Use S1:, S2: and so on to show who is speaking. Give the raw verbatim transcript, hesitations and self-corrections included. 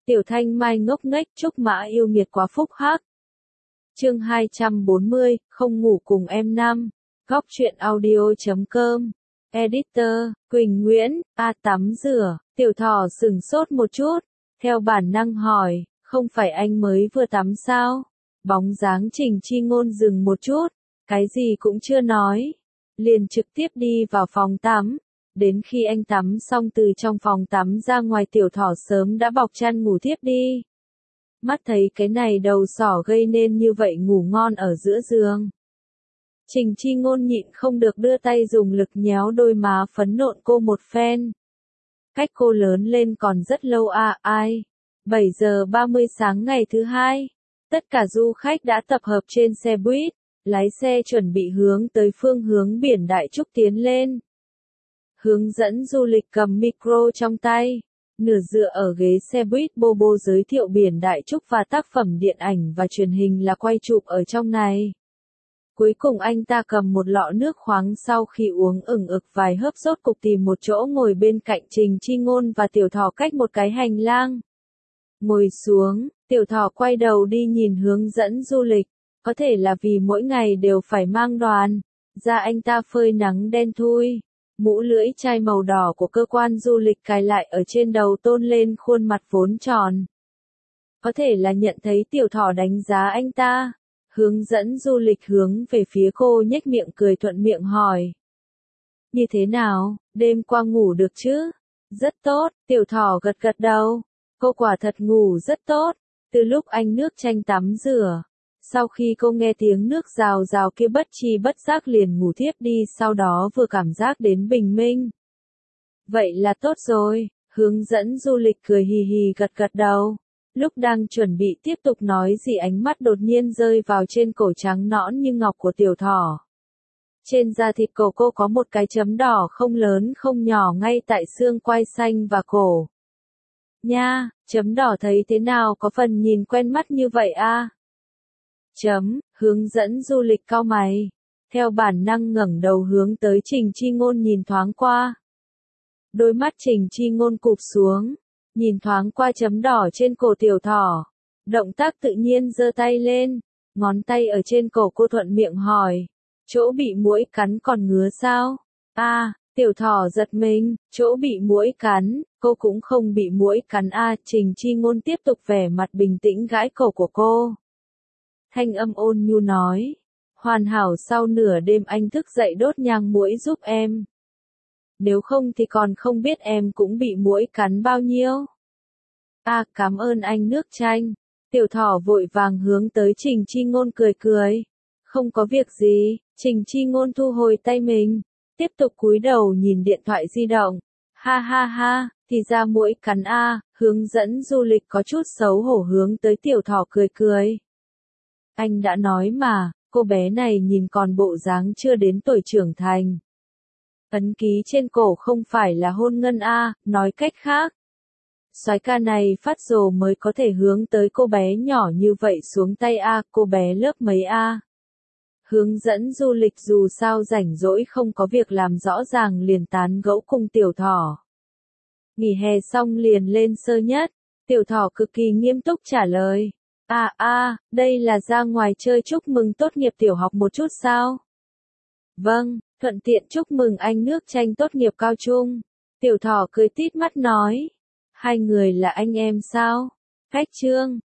S1: Tiểu Thanh Mai ngốc nghếch chúc Mã yêu nghiệt quá phúc hắc. Chương hai trăm bốn mươi, không ngủ cùng em năm. Góc truyện audio chấm com. Editor, Quỳnh Nguyễn, a tắm rửa, Tiểu Thỏ sừng sốt một chút, theo bản năng hỏi, không phải anh mới vừa tắm sao? Bóng dáng Trình Chi Ngôn dừng một chút, cái gì cũng chưa nói, liền trực tiếp đi vào phòng tắm. Đến khi anh tắm xong từ trong phòng tắm ra ngoài, Tiểu Thỏ sớm đã bọc chăn ngủ thiếp đi. Mắt thấy cái này đầu sỏ gây nên như vậy ngủ ngon ở giữa giường. Trình Chi Ngôn nhịn không được đưa tay dùng lực nhéo đôi má phấn nộn cô một phen. Cách cô lớn lên còn rất lâu à, ai? bảy giờ ba mươi sáng ngày thứ hai. Tất cả du khách đã tập hợp trên xe buýt, lái xe chuẩn bị hướng tới phương hướng biển Đại Trúc tiến lên. Hướng dẫn du lịch cầm micro trong tay, nửa dựa ở ghế xe buýt bô bô giới thiệu biển Đại Trúc và tác phẩm điện ảnh và truyền hình là quay chụp ở trong này. Cuối cùng anh ta cầm một lọ nước khoáng, sau khi uống ửng ực vài hớp rốt cục tìm một chỗ ngồi bên cạnh Trình Chi Ngôn và Tiểu Thỏ cách một cái hành lang. Ngồi xuống, Tiểu Thỏ quay đầu đi nhìn hướng dẫn du lịch, có thể là vì mỗi ngày đều phải mang đoàn, da anh ta phơi nắng đen thui, mũ lưỡi chai màu đỏ của cơ quan du lịch cài lại ở trên đầu tôn lên khuôn mặt vốn tròn. Có thể là nhận thấy Tiểu Thỏ đánh giá anh ta. Hướng dẫn du lịch hướng về phía cô nhếch miệng cười thuận miệng hỏi. Như thế nào, đêm qua ngủ được chứ? Rất tốt, Tiểu Thỏ gật gật đầu. Cô quả thật ngủ rất tốt, từ lúc anh nước chanh tắm rửa. Sau khi cô nghe tiếng nước rào rào kia bất chi bất giác liền ngủ thiếp đi, sau đó vừa cảm giác đến bình minh. Vậy là tốt rồi, hướng dẫn du lịch cười hì hì gật gật đầu. Lúc đang chuẩn bị tiếp tục nói gì, ánh mắt đột nhiên rơi vào trên cổ trắng nõn như ngọc của Tiểu Thỏ. Trên da thịt cổ cô có một cái chấm đỏ không lớn không nhỏ ngay tại xương quai xanh và cổ. Nha, chấm đỏ thấy thế nào, có phần nhìn quen mắt như vậy à? Chấm, hướng dẫn du lịch cau mày. Theo bản năng ngẩng đầu hướng tới Trình Chi Ngôn nhìn thoáng qua. Đôi mắt Trình Chi Ngôn cụp xuống. Nhìn thoáng qua chấm đỏ trên cổ Tiểu Thỏ, động tác tự nhiên giơ tay lên, ngón tay ở trên cổ cô thuận miệng hỏi, chỗ bị muỗi cắn còn ngứa sao? A, à, Tiểu Thỏ giật mình, chỗ bị muỗi cắn, cô cũng không bị muỗi cắn a. À, Trình Chi Ngôn tiếp tục vẻ mặt bình tĩnh gãi cổ của cô. Thanh âm ôn nhu nói, hoàn hảo, sau nửa đêm anh thức dậy đốt nhang muỗi giúp em. Nếu không thì còn không biết em cũng bị muỗi cắn bao nhiêu. À, cảm ơn anh nước chanh. Tiểu Thỏ vội vàng hướng tới Trình Chi Ngôn cười cười. Không có việc gì. Trình Chi Ngôn thu hồi tay mình, tiếp tục cúi đầu nhìn điện thoại di động. Ha ha ha, thì ra muỗi cắn a. À, hướng dẫn du lịch có chút xấu hổ hướng tới Tiểu Thỏ cười cười. Anh đã nói mà, cô bé này nhìn còn bộ dáng chưa đến tuổi trưởng thành. Ấn ký trên cổ không phải là hôn ngân a, à, nói cách khác. Soái ca này phát rồ mới có thể hướng tới cô bé nhỏ như vậy xuống tay a, à, cô bé lớp mấy a? À? Hướng dẫn du lịch dù sao rảnh rỗi không có việc làm rõ ràng liền tán gẫu cùng Tiểu Thỏ. Nghỉ hè xong liền lên sơ nhất, Tiểu Thỏ cực kỳ nghiêm túc trả lời. À a, đây là ra ngoài chơi chúc mừng tốt nghiệp tiểu học một chút sao? Vâng, thuận tiện chúc mừng anh nước chanh tốt nghiệp cao trung. Tiểu Thỏ cười tít mắt nói. Hai người là anh em sao? Cách trương,